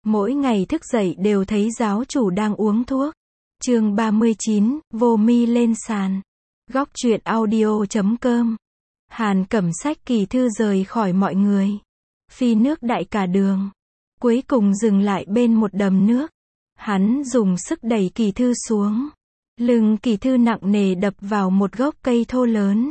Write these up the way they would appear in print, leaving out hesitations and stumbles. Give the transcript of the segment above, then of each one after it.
Mỗi ngày thức dậy đều thấy giáo chủ đang uống thuốc. Chương 39, vô mi lên sàn. Góc truyện audio.com. Hàn Cẩm xách kỳ thư rời khỏi mọi người. Phi nước đại cả đường. Cuối cùng dừng lại bên một đầm nước. Hắn dùng sức đẩy kỳ thư xuống. Lưng kỳ thư nặng nề đập vào một gốc cây thô lớn.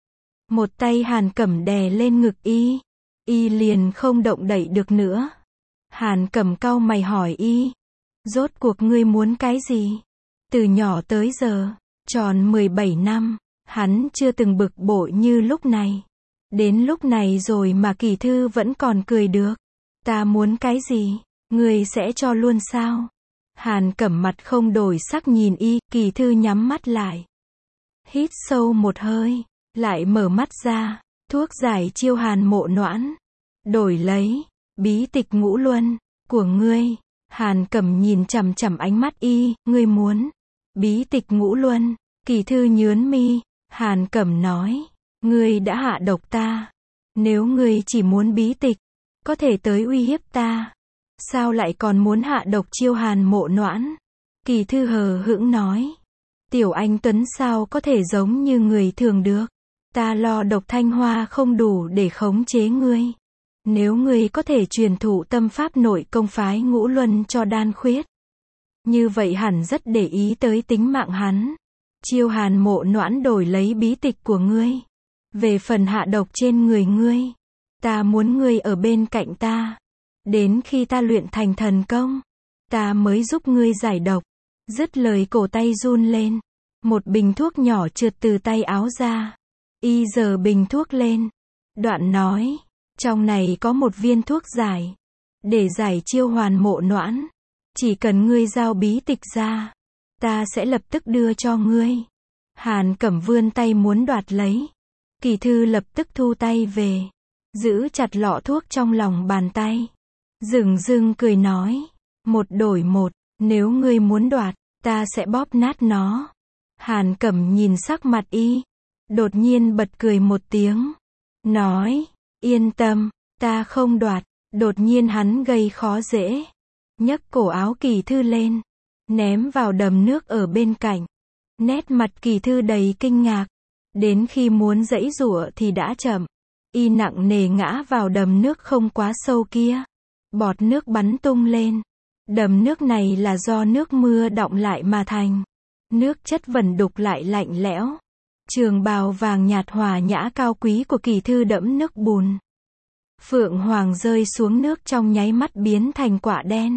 Một tay Hàn Cẩm đè lên ngực y. Y liền không động đậy được nữa. Hàn Cẩm cau mày hỏi y. Rốt cuộc ngươi muốn cái gì? Từ nhỏ tới giờ, tròn 17 năm, hắn chưa từng bực bội như lúc này. Đến lúc này rồi mà kỳ thư vẫn còn cười được. Ta muốn cái gì? Ngươi sẽ cho luôn sao? Hàn Cẩm mặt không đổi sắc nhìn y, kỳ thư nhắm mắt lại. Hít sâu một hơi, lại mở mắt ra, thuốc giải chiêu Hàn Mộ Noãn. Đổi lấy, bí tịch ngũ luân, của ngươi. Hàn Cẩm nhìn chằm chằm ánh mắt y, ngươi muốn, bí tịch ngũ luân, kỳ thư nhướng mi, Hàn Cẩm nói, ngươi đã hạ độc ta. Nếu ngươi chỉ muốn bí tịch, có thể tới uy hiếp ta. Sao lại còn muốn hạ độc chiêu Hàn Mộ Noãn? Kỳ thư hờ hững nói, tiểu anh Tuấn sao có thể giống như người thường được? Ta lo độc thanh hoa không đủ để khống chế ngươi. Nếu ngươi có thể truyền thụ tâm pháp nội công phái ngũ luân cho Đan Khuyết, như vậy hẳn rất để ý tới tính mạng hắn. Chiêu Hàn Mộ Noãn đổi lấy bí tịch của ngươi. Về phần hạ độc trên người ngươi, ta muốn ngươi ở bên cạnh ta. Đến khi ta luyện thành thần công, ta mới giúp ngươi giải độc. Dứt lời cổ tay run lên. Một bình thuốc nhỏ trượt từ tay áo ra. Y giơ bình thuốc lên. Đoạn nói, trong này có một viên thuốc giải. Để giải chiêu Hàn Mộ Noãn. Chỉ cần ngươi giao bí tịch ra, ta sẽ lập tức đưa cho ngươi. Hàn Cẩm vươn tay muốn đoạt lấy. Kỳ thư lập tức thu tay về. Giữ chặt lọ thuốc trong lòng bàn tay. Dửng dưng cười nói, một đổi một, nếu ngươi muốn đoạt, ta sẽ bóp nát nó. Hàn Cẩm nhìn sắc mặt y, đột nhiên bật cười một tiếng. Nói, yên tâm, ta không đoạt. Đột nhiên hắn gây khó dễ. Nhấc cổ áo kỳ thư lên, ném vào đầm nước ở bên cạnh. Nét mặt kỳ thư đầy kinh ngạc. Đến khi muốn giãy giụa thì đã chậm. Y nặng nề ngã vào đầm nước không quá sâu kia. Bọt nước bắn tung lên. Đầm nước này là do nước mưa đọng lại mà thành. Nước chất vẩn đục lại lạnh lẽo. Trường bào vàng nhạt hòa nhã cao quý của kỳ thư đẫm nước bùn. Phượng hoàng rơi xuống nước trong nháy mắt biến thành quả đen.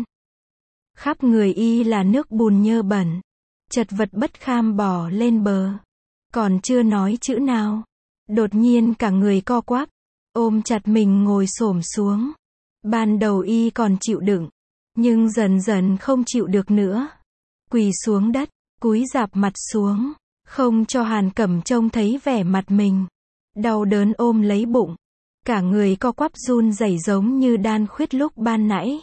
Khắp người y là nước bùn nhơ bẩn. Chật vật bất kham bò lên bờ. Còn chưa nói chữ nào, đột nhiên cả người co quắp, ôm chặt mình ngồi xổm xuống. Ban đầu y còn chịu đựng, nhưng dần dần không chịu được nữa. Quỳ xuống đất, cúi rạp mặt xuống, không cho Hàn Cẩm trông thấy vẻ mặt mình. Đau đớn ôm lấy bụng, cả người co quắp run rẩy giống như Đan Khuyết lúc ban nãy.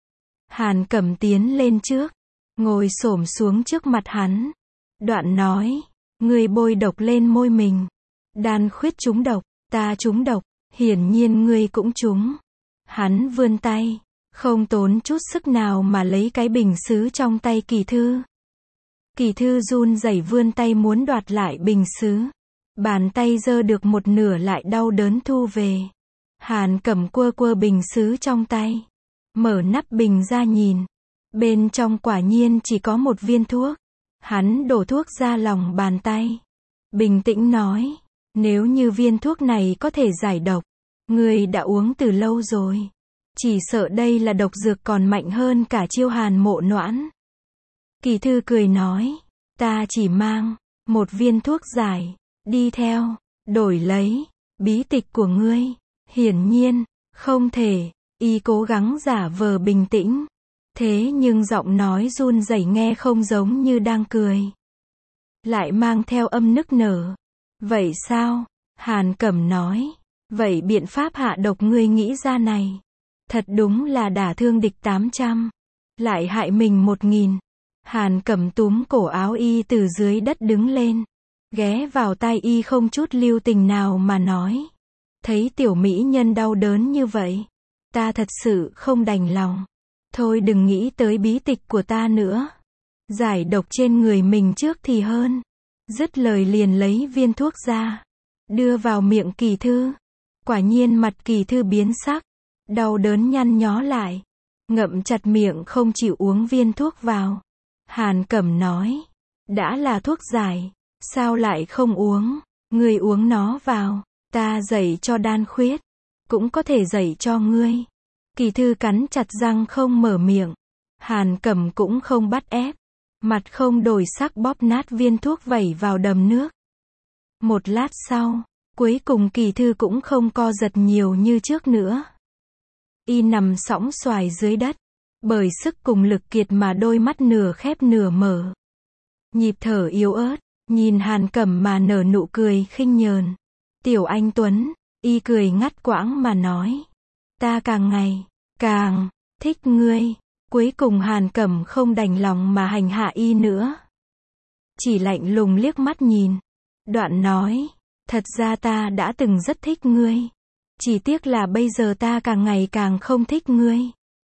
Hàn Cẩm tiến lên trước, ngồi xổm xuống trước mặt hắn. Đoạn nói, ngươi bôi độc lên môi mình. Đan Khuyết trúng độc, ta trúng độc, hiển nhiên ngươi cũng trúng. Hắn vươn tay, không tốn chút sức nào mà lấy cái bình sứ trong tay kỳ thư. Kỳ thư run rẩy vươn tay muốn đoạt lại bình sứ. Bàn tay giơ được một nửa lại đau đớn thu về. Hàn Cẩm quơ quơ bình sứ trong tay. Mở nắp bình ra nhìn. Bên trong quả nhiên chỉ có một viên thuốc. Hắn đổ thuốc ra lòng bàn tay. Bình tĩnh nói, nếu như viên thuốc này có thể giải độc, ngươi đã uống từ lâu rồi. Chỉ sợ đây là độc dược còn mạnh hơn cả chiêu Hàn Mộ Noãn. Kỳ thư cười nói, ta chỉ mang một viên thuốc giải, đi theo, đổi lấy bí tịch của ngươi. Hiển nhiên, không thể. Y cố gắng giả vờ bình tĩnh. Thế nhưng giọng nói run rẩy nghe không giống như đang cười. Lại mang theo âm nức nở. Vậy sao? Hàn Cẩm nói. Vậy biện pháp hạ độc ngươi nghĩ ra này. Thật đúng là đả thương địch 800. Lại hại mình 1000. Hàn Cẩm túm cổ áo y từ dưới đất đứng lên. Ghé vào tai y không chút lưu tình nào mà nói. Thấy tiểu mỹ nhân đau đớn như vậy, ta thật sự không đành lòng. Thôi đừng nghĩ tới bí tịch của ta nữa. Giải độc trên người mình trước thì hơn. Dứt lời liền lấy viên thuốc ra, đưa vào miệng Kỳ Thư. Quả nhiên mặt Kỳ Thư biến sắc, đau đớn nhăn nhó lại, ngậm chặt miệng không chịu uống viên thuốc vào. Hàn Cẩm nói, đã là thuốc giải, sao lại không uống, ngươi uống nó vào, ta dạy cho Đan Khuyết, cũng có thể dạy cho ngươi. Kỳ Thư cắn chặt răng không mở miệng. Hàn Cẩm cũng không bắt ép, mặt không đổi sắc bóp nát viên thuốc vẩy vào đầm nước. Một lát sau, cuối cùng Kỳ Thư cũng không co giật nhiều như trước nữa. Y nằm sõng soài dưới đất, bởi sức cùng lực kiệt mà đôi mắt nửa khép nửa mở. Nhịp thở yếu ớt, nhìn Hàn Cẩm mà nở nụ cười khinh nhờn. Tiểu anh Tuấn, y cười ngắt quãng mà nói. Ta càng ngày, càng, thích ngươi. Cuối cùng Hàn Cẩm không đành lòng mà hành hạ y nữa. Chỉ lạnh lùng liếc mắt nhìn. Đoạn nói, thật ra ta đã từng rất thích ngươi. Chỉ tiếc là bây giờ ta càng ngày càng không thích ngươi.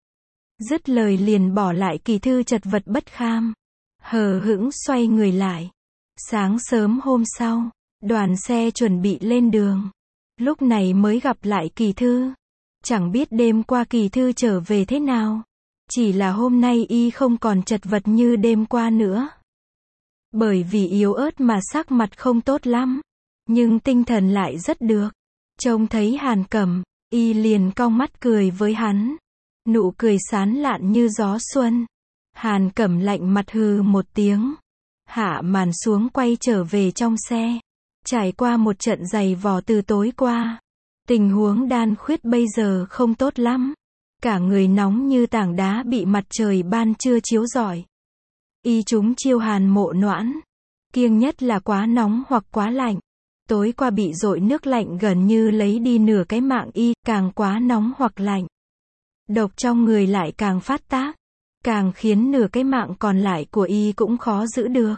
Dứt lời liền bỏ lại Kỳ Thư chật vật bất kham. Hờ hững xoay người lại. Sáng sớm hôm sau, đoàn xe chuẩn bị lên đường. Lúc này mới gặp lại Kỳ Thư. Chẳng biết đêm qua Kỳ Thư trở về thế nào. Chỉ là hôm nay y không còn chật vật như đêm qua nữa. Bởi vì yếu ớt mà sắc mặt không tốt lắm. Nhưng tinh thần lại rất được. Trông thấy Hàn Cẩm, y liền cong mắt cười với hắn. Nụ cười sán lạn như gió xuân. Hàn Cẩm lạnh mặt hừ một tiếng. Hạ màn xuống quay trở về trong xe. Trải qua một trận giày vò từ tối qua. Tình huống Đan Khuyết bây giờ không tốt lắm. Cả người nóng như tảng đá bị mặt trời ban trưa chiếu rọi. Y chúng chiêu Hàn Mộ Noãn. Kiêng nhất là quá nóng hoặc quá lạnh. Tối qua bị dội nước lạnh gần như lấy đi nửa cái mạng y, càng quá nóng hoặc lạnh. Độc trong người lại càng phát tác. Càng khiến nửa cái mạng còn lại của y cũng khó giữ được.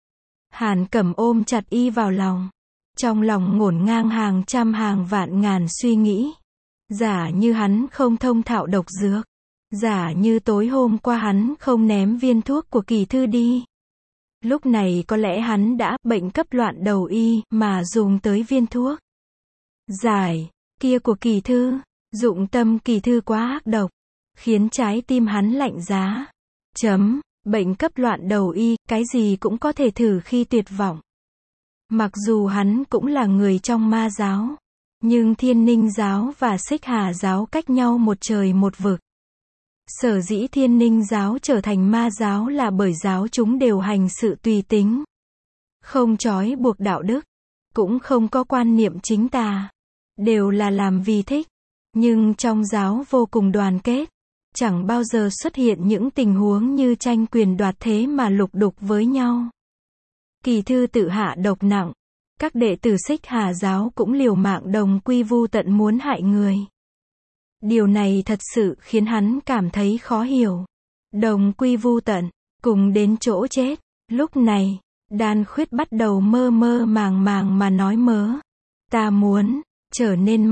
Hàn Cẩm ôm chặt y vào lòng. Trong lòng ngổn ngang hàng trăm hàng vạn ngàn suy nghĩ. Giả như hắn không thông thạo độc dược. Giả như tối hôm qua hắn không ném viên thuốc của Kỳ Thư đi. Lúc này có lẽ hắn đã bệnh cấp loạn đầu y mà dùng tới viên thuốc giải kia của Kỳ Thư. Dụng tâm Kỳ Thư quá ác độc. Khiến trái tim hắn lạnh giá. Bệnh cấp loạn đầu y, cái gì cũng có thể thử khi tuyệt vọng. Mặc dù hắn cũng là người trong ma giáo. Nhưng Thiên Ninh giáo và Xích Hà giáo cách nhau một trời một vực. Sở dĩ Thiên Ninh giáo trở thành ma giáo là bởi giáo chúng đều hành sự tùy tính. Không trói buộc đạo đức. Cũng không có quan niệm chính tà. Đều là làm vì thích. Nhưng trong giáo vô cùng đoàn kết. Chẳng bao giờ xuất hiện những tình huống như tranh quyền đoạt thế mà lục đục với nhau. Kỳ Thư tự hạ độc nặng. Các đệ tử Xích Hà giáo cũng liều mạng đồng quy vu tận muốn hại người. Điều này thật sự khiến hắn cảm thấy khó hiểu. Đồng quy vu tận, cùng đến chỗ chết. Lúc này, Đan Khuyết bắt đầu mơ mơ màng màng mà nói mớ. Ta muốn trở nên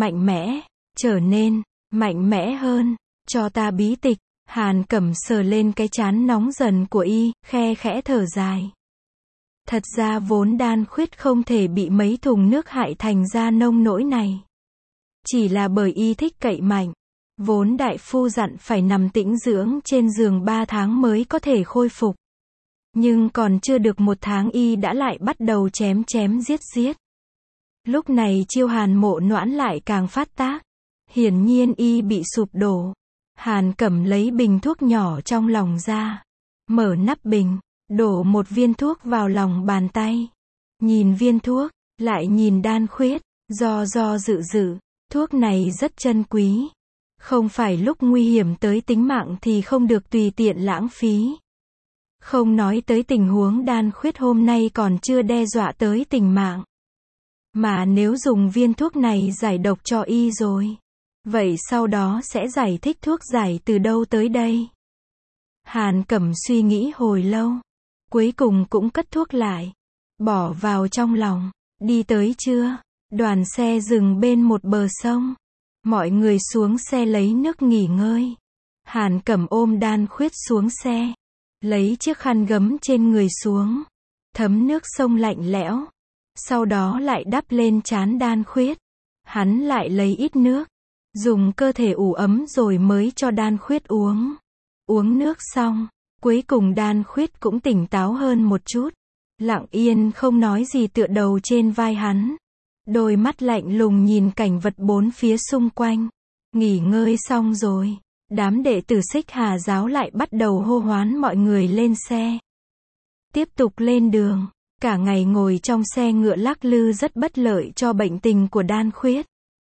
mạnh mẽ hơn, cho ta bí tịch. Hàn Cẩm sờ lên cái trán nóng dần của y, khe khẽ thở dài. Thật ra vốn Đan Khuyết không thể bị mấy thùng nước hại thành ra nông nỗi này. Chỉ là bởi y thích cậy mạnh. Vốn đại phu dặn phải nằm tĩnh dưỡng trên giường 3 tháng mới có thể khôi phục. Nhưng còn chưa được 1 tháng y đã lại bắt đầu chém giết. Lúc này chiêu Hàn Mộ Noãn lại càng phát tác. Hiển nhiên y bị sụp đổ. Hàn Cẩm lấy bình thuốc nhỏ trong lòng ra. Mở nắp bình. Đổ một viên thuốc vào lòng bàn tay. Nhìn viên thuốc. Lại nhìn Đan Khuyết. Do dự. Thuốc này rất chân quý. Không phải lúc nguy hiểm tới tính mạng thì không được tùy tiện lãng phí. Không nói tới tình huống Đan Khuyết hôm nay còn chưa đe dọa tới tính mạng. Mà nếu dùng viên thuốc này giải độc cho y rồi. Vậy sau đó sẽ giải thích thuốc giải từ đâu tới đây? Hàn Cẩm suy nghĩ hồi lâu. Cuối cùng cũng cất thuốc lại. Bỏ vào trong lòng. Đi tới trưa. Đoàn xe dừng bên một bờ sông. Mọi người xuống xe lấy nước nghỉ ngơi. Hàn Cẩm ôm Đan Khuyết xuống xe, lấy chiếc khăn gấm trên người xuống, thấm nước sông lạnh lẽo, sau đó lại đắp lên trán Đan Khuyết. Hắn lại lấy ít nước, dùng cơ thể ủ ấm rồi mới cho Đan Khuyết uống. Uống nước xong, cuối cùng Đan Khuyết cũng tỉnh táo hơn một chút, lặng yên không nói gì tựa đầu trên vai hắn. Đôi mắt lạnh lùng nhìn cảnh vật bốn phía xung quanh. Nghỉ ngơi xong rồi, đám đệ tử Xích Hà giáo lại bắt đầu hô hoán mọi người lên xe. Tiếp tục lên đường, cả ngày ngồi trong xe ngựa lắc lư rất bất lợi cho bệnh tình của Đan Khuyết.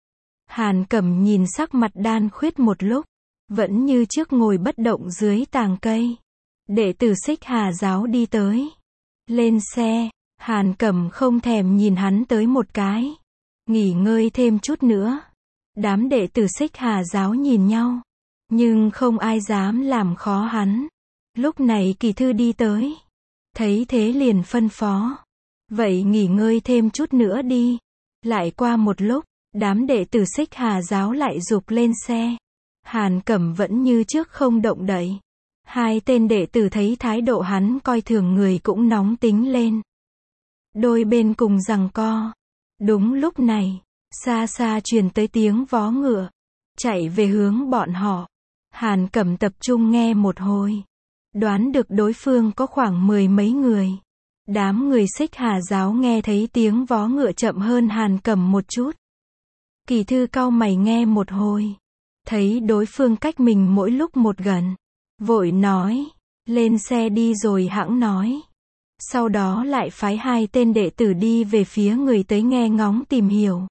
Hàn Cẩm nhìn sắc mặt Đan Khuyết một lúc, vẫn như trước ngồi bất động dưới tàng cây. Đệ tử Xích Hà giáo đi tới. Lên xe, Hàn Cẩm không thèm nhìn hắn tới một cái. Nghỉ ngơi thêm chút nữa. Đám đệ tử Xích Hà giáo nhìn nhau, nhưng không ai dám làm khó hắn. Lúc này Kỳ Thư đi tới, thấy thế liền phân phó. Vậy nghỉ ngơi thêm chút nữa đi. Lại qua một lúc, đám đệ tử Xích Hà giáo lại giục lên xe. Hàn Cẩm vẫn như trước không động đậy. Hai tên đệ tử thấy thái độ hắn coi thường người cũng nóng tính lên. Đôi bên cùng giằng co. Đúng lúc này, xa xa truyền tới tiếng vó ngựa, chạy về hướng bọn họ. Hàn Cẩm tập trung nghe một hồi, đoán được đối phương có khoảng 10 mấy người. Đám người Xích Hà giáo nghe thấy tiếng vó ngựa chậm hơn Hàn Cẩm một chút. Kỳ Thư cau mày nghe một hồi, thấy đối phương cách mình mỗi lúc một gần, vội nói, lên xe đi rồi hẵng nói. Sau đó lại phái hai tên đệ tử đi về phía người tới nghe ngóng tìm hiểu.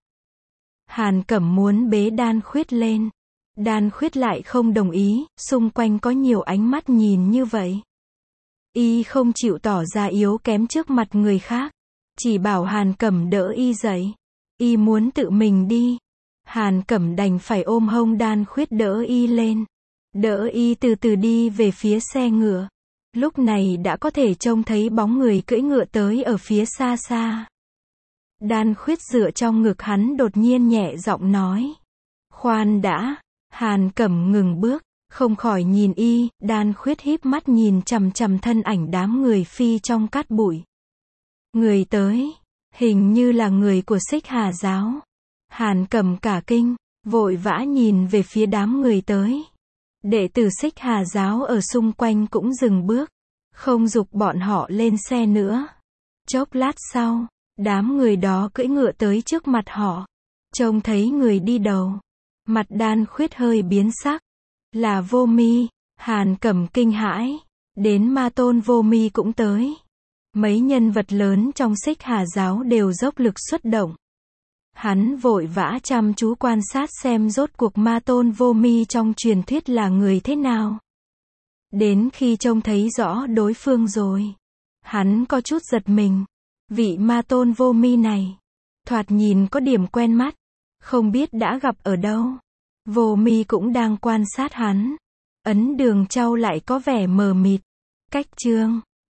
Hàn Cẩm muốn bế Đan Khuyết lên. Đan Khuyết lại không đồng ý, xung quanh có nhiều ánh mắt nhìn như vậy. Y không chịu tỏ ra yếu kém trước mặt người khác, chỉ bảo Hàn Cẩm đỡ Y dậy. Y muốn tự mình đi. Hàn Cẩm đành phải ôm hông Đan Khuyết đỡ Y lên. Đỡ Y từ từ đi về phía xe ngựa. Lúc này đã có thể trông thấy bóng người cưỡi ngựa tới ở phía xa xa. Đan Khuyết dựa trong ngực hắn đột nhiên nhẹ giọng nói. Khoan đã. Hàn Cẩm ngừng bước, không khỏi nhìn Y. Đan Khuyết híp mắt nhìn chằm chằm thân ảnh đám người phi trong cát bụi. Người tới, hình như là người của Xích Hà giáo. Hàn Cẩm cả kinh, vội vã nhìn về phía đám người tới. Đệ tử Xích Hà giáo ở xung quanh cũng dừng bước, không giục bọn họ lên xe nữa. Chốc lát sau, đám người đó cưỡi ngựa tới trước mặt họ. Trông thấy người đi đầu, mặt Đan Khuyết hơi biến sắc. Là Vô Mi. Hàn Cẩm kinh hãi. Đến Ma Tôn Vô Mi cũng tới. Mấy nhân vật lớn trong Xích Hà giáo đều dốc lực xuất động. Hắn vội vã chăm chú quan sát xem rốt cuộc Ma Tôn Vô Mi trong truyền thuyết là người thế nào. Đến khi trông thấy rõ đối phương rồi, hắn có chút giật mình. Vị Ma Tôn Vô Mi này, thoạt nhìn có điểm quen mắt, không biết đã gặp ở đâu. Vô Mi cũng đang quan sát hắn. Ấn Đường Châu lại có vẻ mờ mịt. Cách chương